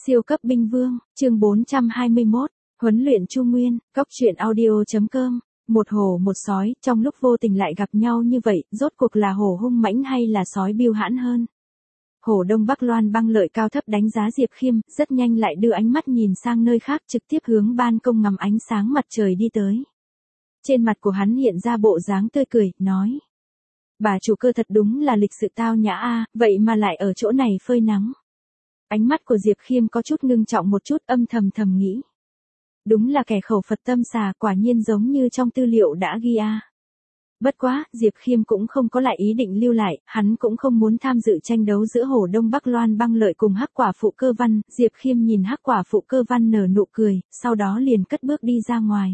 Siêu cấp binh vương, chương 421, huấn luyện Chu Nguyên, cóc truyện audio.com. Một hổ một sói, trong lúc vô tình lại gặp nhau như vậy, rốt cuộc là hổ hung mãnh hay là sói biêu hãn hơn? Hổ Đông Bắc Loan Băng Lợi cao thấp đánh giá Diệp Khiêm, rất nhanh lại đưa ánh mắt nhìn sang nơi khác, trực tiếp hướng ban công ngắm ánh sáng mặt trời đi tới. Trên mặt của hắn hiện ra bộ dáng tươi cười, nói: "Bà chủ cơ thật đúng là lịch sự tao nhã a, vậy mà lại ở chỗ này phơi nắng." Ánh mắt của Diệp Khiêm có chút ngưng trọng một chút, âm thầm nghĩ. Đúng là kẻ khẩu Phật tâm xà, quả nhiên giống như trong tư liệu đã ghi a. Bất quá, Diệp Khiêm cũng không có lại ý định lưu lại, hắn cũng không muốn tham dự tranh đấu giữa Hổ Đông Bắc Loan Băng Lợi cùng Hắc Quả Phụ Cơ Văn. Diệp Khiêm nhìn Hắc Quả Phụ Cơ Văn nở nụ cười, sau đó liền cất bước đi ra ngoài.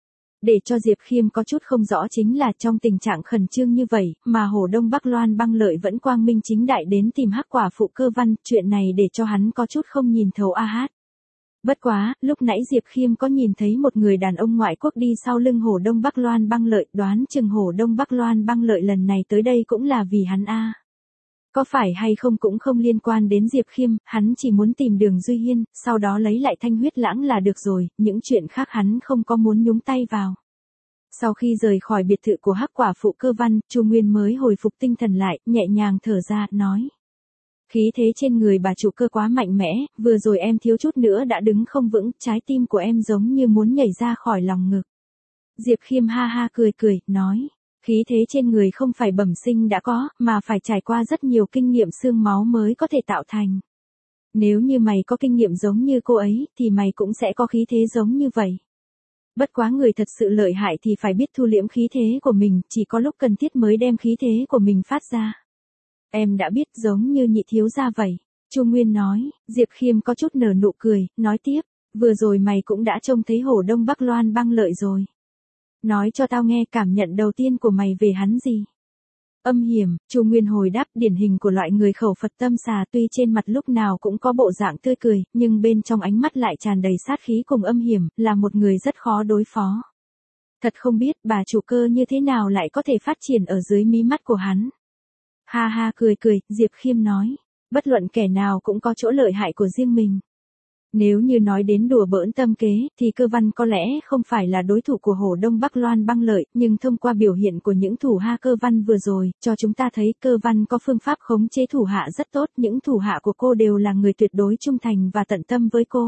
Để cho Diệp Khiêm có chút không rõ chính là trong tình trạng khẩn trương như vậy, mà Hổ Đông Bắc Loan Băng Lợi vẫn quang minh chính đại đến tìm Hắc Quả Phụ Cơ Văn, chuyện này để cho hắn có chút không nhìn thấu a hát. Bất quá, lúc nãy Diệp Khiêm có nhìn thấy một người đàn ông ngoại quốc đi sau lưng Hổ Đông Bắc Loan Băng Lợi, đoán chừng Hổ Đông Bắc Loan Băng Lợi lần này tới đây cũng là vì hắn a. Có phải hay không cũng không liên quan đến Diệp Khiêm, hắn chỉ muốn tìm Đường Duy Hiên, sau đó lấy lại Thanh Huyết Lãng là được rồi, những chuyện khác hắn không có muốn nhúng tay vào. Sau khi rời khỏi biệt thự của Hắc Quả Phụ Cơ Văn, Chu Nguyên mới hồi phục tinh thần lại, nhẹ nhàng thở ra, nói: "Khí thế trên người bà chủ cơ quá mạnh mẽ, vừa rồi em thiếu chút nữa đã đứng không vững, trái tim của em giống như muốn nhảy ra khỏi lòng ngực." Diệp Khiêm ha ha cười, nói: "Khí thế trên người không phải bẩm sinh đã có, mà phải trải qua rất nhiều kinh nghiệm xương máu mới có thể tạo thành. Nếu như mày có kinh nghiệm giống như cô ấy, thì mày cũng sẽ có khí thế giống như vậy. Bất quá người thật sự lợi hại thì phải biết thu liễm khí thế của mình, chỉ có lúc cần thiết mới đem khí thế của mình phát ra. Em đã biết, giống như nhị thiếu gia vậy." Chu Nguyên nói. Diệp Khiêm có chút nở nụ cười, nói tiếp: "Vừa rồi mày cũng đã trông thấy Hổ Đông Bắc Loan Băng Lợi rồi. Nói cho tao nghe cảm nhận đầu tiên của mày về hắn gì?" "Âm hiểm." Chu Nguyên hồi đáp, điển hình của loại người khẩu Phật tâm xà, tuy trên mặt lúc nào cũng có bộ dạng tươi cười, nhưng bên trong ánh mắt lại tràn đầy sát khí cùng âm hiểm, là một người rất khó đối phó. Thật không biết bà chủ cơ như thế nào lại có thể phát triển ở dưới mí mắt của hắn. Ha ha cười, Diệp Khiêm nói: "Bất luận kẻ nào cũng có chỗ lợi hại của riêng mình. Nếu như nói đến đùa bỡn tâm kế, thì Cơ Văn có lẽ không phải là đối thủ của Hổ Đông Bắc Loan Băng Lợi, nhưng thông qua biểu hiện của những thủ hạ Cơ Văn vừa rồi, cho chúng ta thấy Cơ Văn có phương pháp khống chế thủ hạ rất tốt, những thủ hạ của cô đều là người tuyệt đối trung thành và tận tâm với cô.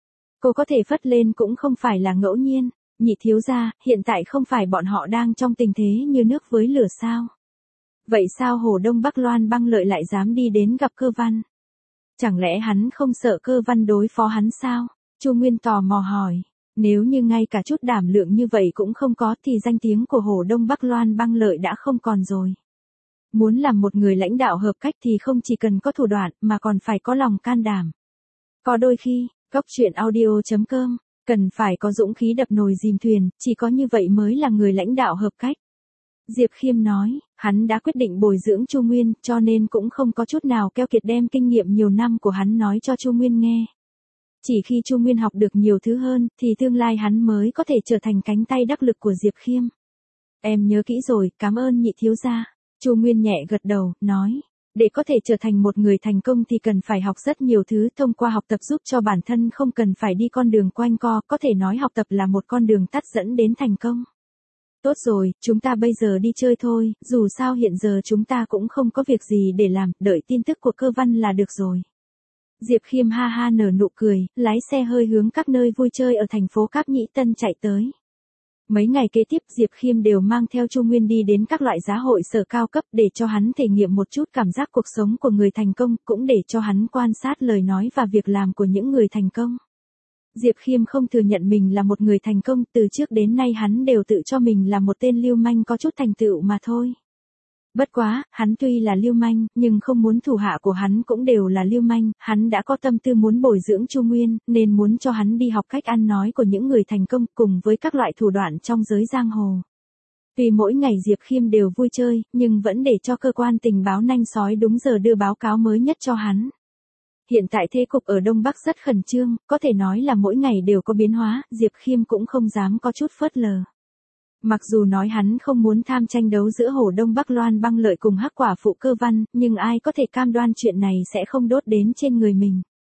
Cô có thể phất lên cũng không phải là ngẫu nhiên. Nhị thiếu gia, hiện tại không phải bọn họ đang trong tình thế như nước với lửa sao? Vậy sao Hổ Đông Bắc Loan Băng Lợi lại dám đi đến gặp Cơ Văn? Chẳng lẽ hắn không sợ Cơ Văn đối phó hắn sao?" Chu Nguyên tò mò hỏi. Nếu như ngay cả chút đảm lượng như vậy cũng không có thì danh tiếng của Hổ Đông Bắc Loan Băng Lợi đã không còn rồi. Muốn làm một người lãnh đạo hợp cách thì không chỉ cần có thủ đoạn mà còn phải có lòng can đảm. Có đôi khi, cóc truyện audio.com, cần phải có dũng khí đập nồi dìm thuyền, chỉ có như vậy mới là người lãnh đạo hợp cách. Diệp Khiêm nói, hắn đã quyết định bồi dưỡng Chu Nguyên, cho nên cũng không có chút nào keo kiệt đem kinh nghiệm nhiều năm của hắn nói cho Chu Nguyên nghe. Chỉ khi Chu Nguyên học được nhiều thứ hơn, thì tương lai hắn mới có thể trở thành cánh tay đắc lực của Diệp Khiêm. "Em nhớ kỹ rồi, cảm ơn nhị thiếu gia." Chu Nguyên nhẹ gật đầu, nói: "Để có thể trở thành một người thành công thì cần phải học rất nhiều thứ, thông qua học tập giúp cho bản thân không cần phải đi con đường quanh co, có thể nói học tập là một con đường tắt dẫn đến thành công. Tốt rồi, chúng ta bây giờ đi chơi thôi, dù sao hiện giờ chúng ta cũng không có việc gì để làm, đợi tin tức của Cơ Văn là được rồi." Diệp Khiêm ha ha nở nụ cười, lái xe hơi hướng các nơi vui chơi ở thành phố Cáp Nhĩ Tân chạy tới. Mấy ngày kế tiếp Diệp Khiêm đều mang theo Chu Nguyên đi đến các loại giá hội sở cao cấp để cho hắn thể nghiệm một chút cảm giác cuộc sống của người thành công, cũng để cho hắn quan sát lời nói và việc làm của những người thành công. Diệp Khiêm không thừa nhận mình là một người thành công, từ trước đến nay hắn đều tự cho mình là một tên lưu manh có chút thành tựu mà thôi. Bất quá, hắn tuy là lưu manh, nhưng không muốn thủ hạ của hắn cũng đều là lưu manh, hắn đã có tâm tư muốn bồi dưỡng Chu Nguyên, nên muốn cho hắn đi học cách ăn nói của những người thành công cùng với các loại thủ đoạn trong giới giang hồ. Tuy mỗi ngày Diệp Khiêm đều vui chơi, nhưng vẫn để cho cơ quan tình báo nanh sói đúng giờ đưa báo cáo mới nhất cho hắn. Hiện tại thế cục ở Đông Bắc rất khẩn trương, có thể nói là mỗi ngày đều có biến hóa, Diệp Khiêm cũng không dám có chút phớt lờ. Mặc dù nói hắn không muốn tham tranh đấu giữa Hổ Đông Bắc Loan Băng Lợi cùng Hắc Quả Phụ Cơ Văn, nhưng ai có thể cam đoan chuyện này sẽ không đốt đến trên người mình.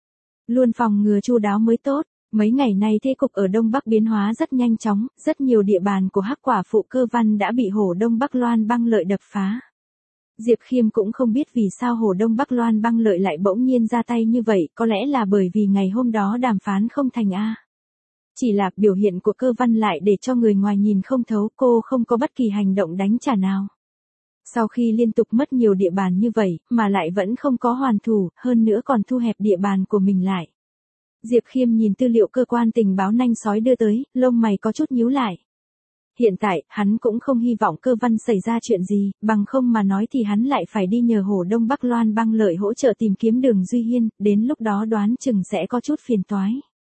Luôn phòng ngừa chu đáo mới tốt. Mấy ngày nay thế cục ở Đông Bắc biến hóa rất nhanh chóng, rất nhiều địa bàn của Hắc Quả Phụ Cơ Văn đã bị Hổ Đông Bắc Loan Băng Lợi đập phá. Diệp Khiêm cũng không biết vì sao Hổ Đông Bắc Loan Băng Lợi lại bỗng nhiên ra tay như vậy, có lẽ là bởi vì ngày hôm đó đàm phán không thành a. Chỉ là biểu hiện của Cơ Văn lại để cho người ngoài nhìn không thấu, cô không có bất kỳ hành động đánh trả nào. Sau khi liên tục mất nhiều địa bàn như vậy, mà lại vẫn không có hoàn thủ, hơn nữa còn thu hẹp địa bàn của mình lại. Diệp Khiêm nhìn tư liệu cơ quan tình báo nanh sói đưa tới, lông mày có chút nhíu lại. Hiện tại, hắn cũng không hy vọng Cơ Văn xảy ra chuyện gì, bằng không mà nói thì hắn lại phải đi nhờ Hổ Đông Bắc Loan Băng Lợi hỗ trợ tìm kiếm Đường Duy Hiên, đến lúc đó đoán chừng sẽ có chút phiền toái.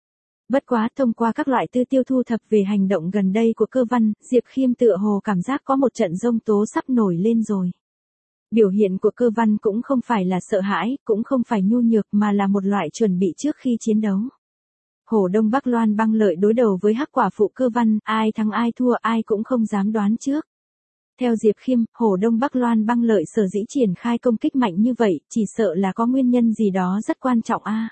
Bất quá thông qua các loại tư tiêu thu thập về hành động gần đây của Cơ Văn, Diệp Khiêm tựa hồ cảm giác có một trận giông tố sắp nổi lên rồi. Biểu hiện của Cơ Văn cũng không phải là sợ hãi, cũng không phải nhu nhược mà là một loại chuẩn bị trước khi chiến đấu. Hổ Đông Bắc Loan Băng Lợi đối đầu với Hắc Quả Phụ Cơ Văn, ai thắng ai thua ai cũng không dám đoán trước. Theo Diệp Khiêm, Hổ Đông Bắc Loan Băng Lợi sở dĩ triển khai công kích mạnh như vậy, chỉ sợ là có nguyên nhân gì đó rất quan trọng a.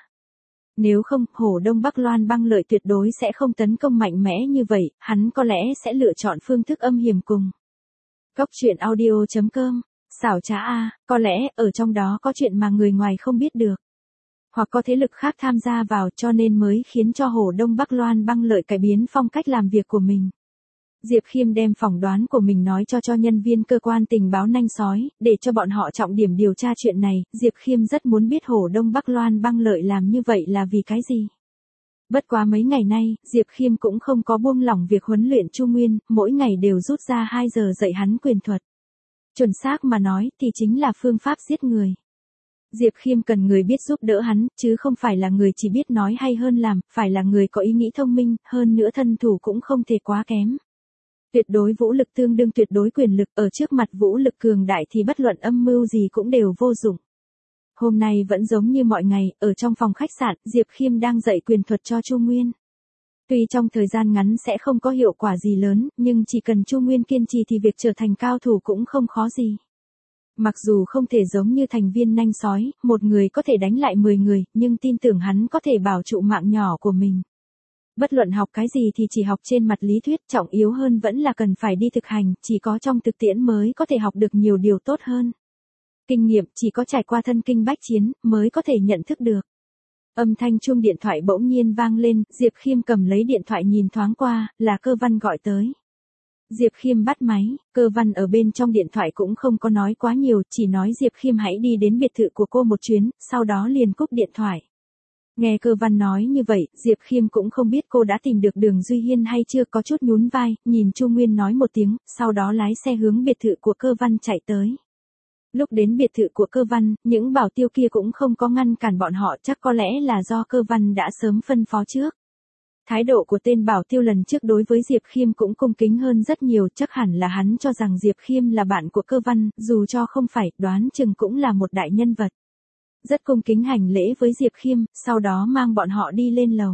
Nếu không, Hổ Đông Bắc Loan Băng Lợi tuyệt đối sẽ không tấn công mạnh mẽ như vậy, hắn có lẽ sẽ lựa chọn phương thức âm hiểm cùng. Cốc truyện audio.com, xảo trá a, có lẽ ở trong đó có chuyện mà người ngoài không biết được. Hoặc có thế lực khác tham gia vào cho nên mới khiến cho Hổ Đông Bắc Loan Băng Lợi cải biến phong cách làm việc của mình. Diệp Khiêm đem phỏng đoán của mình nói cho nhân viên cơ quan tình báo nanh sói, để cho bọn họ trọng điểm điều tra chuyện này. Diệp Khiêm rất muốn biết Hổ Đông Bắc Loan Băng Lợi làm như vậy là vì cái gì. Bất quá mấy ngày nay, Diệp Khiêm cũng không có buông lỏng việc huấn luyện Chu Nguyên, mỗi ngày đều rút ra 2 giờ dạy hắn quyền thuật. Chuẩn xác mà nói thì chính là phương pháp giết người. Diệp Khiêm cần người biết giúp đỡ hắn, chứ không phải là người chỉ biết nói hay hơn làm, phải là người có ý nghĩ thông minh, hơn nữa thân thủ cũng không thể quá kém. Tuyệt đối vũ lực tương đương tuyệt đối quyền lực, ở trước mặt vũ lực cường đại thì bất luận âm mưu gì cũng đều vô dụng. Hôm nay vẫn giống như mọi ngày, ở trong phòng khách sạn, Diệp Khiêm đang dạy quyền thuật cho Chu Nguyên. Tuy trong thời gian ngắn sẽ không có hiệu quả gì lớn, nhưng chỉ cần Chu Nguyên kiên trì thì việc trở thành cao thủ cũng không khó gì. Mặc dù không thể giống như thành viên nanh sói, một người có thể đánh lại 10 người, nhưng tin tưởng hắn có thể bảo trụ mạng nhỏ của mình. Bất luận học cái gì thì chỉ học trên mặt lý thuyết, trọng yếu hơn vẫn là cần phải đi thực hành, chỉ có trong thực tiễn mới có thể học được nhiều điều tốt hơn. Kinh nghiệm chỉ có trải qua thân kinh bách chiến, mới có thể nhận thức được. Âm thanh chuông điện thoại bỗng nhiên vang lên, Diệp Khiêm cầm lấy điện thoại nhìn thoáng qua, là Cơ Văn gọi tới. Diệp Khiêm bắt máy, Cơ Văn ở bên trong điện thoại cũng không có nói quá nhiều, chỉ nói Diệp Khiêm hãy đi đến biệt thự của cô một chuyến, sau đó liền cúp điện thoại. Nghe Cơ Văn nói như vậy, Diệp Khiêm cũng không biết cô đã tìm được Đường Duy Hiên hay chưa, có chút nhún vai, nhìn Chu Nguyên nói một tiếng, sau đó lái xe hướng biệt thự của Cơ Văn chạy tới. Lúc đến biệt thự của Cơ Văn, những bảo tiêu kia cũng không có ngăn cản bọn họ, chắc có lẽ là do Cơ Văn đã sớm phân phó trước. Thái độ của tên bảo tiêu lần trước đối với Diệp Khiêm cũng cung kính hơn rất nhiều, chắc hẳn là hắn cho rằng Diệp Khiêm là bạn của Cơ Văn, dù cho không phải, đoán chừng cũng là một đại nhân vật. Rất cung kính hành lễ với Diệp Khiêm, sau đó mang bọn họ đi lên lầu.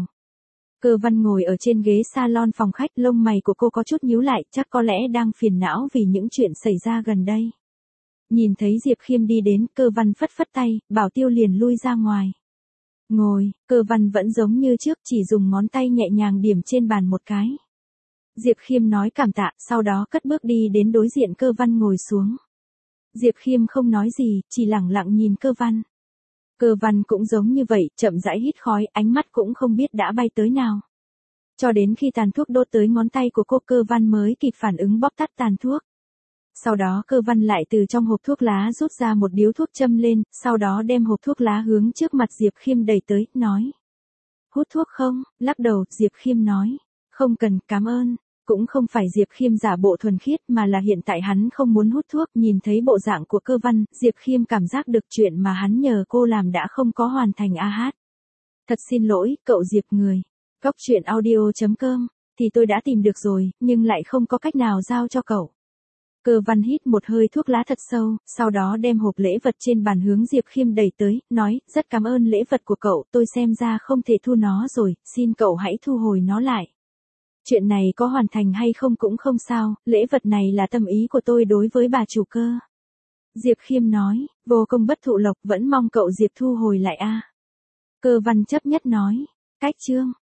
Cơ Văn ngồi ở trên ghế salon phòng khách, lông mày của cô có chút nhíu lại, chắc có lẽ đang phiền não vì những chuyện xảy ra gần đây. Nhìn thấy Diệp Khiêm đi đến, Cơ Văn phất phất tay, bảo tiêu liền lui ra ngoài. Ngồi, Cơ Văn vẫn giống như trước, chỉ dùng ngón tay nhẹ nhàng điểm trên bàn một cái. Diệp Khiêm nói cảm tạ, sau đó cất bước đi đến đối diện Cơ Văn ngồi xuống. Diệp Khiêm không nói gì, chỉ lẳng lặng nhìn Cơ Văn. Cơ Văn cũng giống như vậy, chậm rãi hít khói, ánh mắt cũng không biết đã bay tới nào. Cho đến khi tàn thuốc đốt tới ngón tay của cô, Cơ Văn mới kịp phản ứng bóp tắt tàn thuốc. Sau đó Cơ Văn lại từ trong hộp thuốc lá rút ra một điếu thuốc châm lên, sau đó đem hộp thuốc lá hướng trước mặt Diệp Khiêm đẩy tới, nói. Hút thuốc không? Lắc đầu, Diệp Khiêm nói. Không cần, cảm ơn. Cũng không phải Diệp Khiêm giả bộ thuần khiết mà là hiện tại hắn không muốn hút thuốc. Nhìn thấy bộ dạng của Cơ Văn, Diệp Khiêm cảm giác được chuyện mà hắn nhờ cô làm đã không có hoàn thành a hát. Thật xin lỗi, cậu Diệp người. Cốc truyện audio.com, thì tôi đã tìm được rồi, nhưng lại không có cách nào giao cho cậu. Cơ Văn hít một hơi thuốc lá thật sâu, sau đó đem hộp lễ vật trên bàn hướng Diệp Khiêm đẩy tới, nói, rất cảm ơn lễ vật của cậu, tôi xem ra không thể thu nó rồi, xin cậu hãy thu hồi nó lại. Chuyện này có hoàn thành hay không cũng không sao, lễ vật này là tâm ý của tôi đối với bà chủ Cơ. Diệp Khiêm nói, vô công bất thụ lộc, vẫn mong cậu Diệp thu hồi lại a. Cơ Văn chấp nhất nói. Cách chương.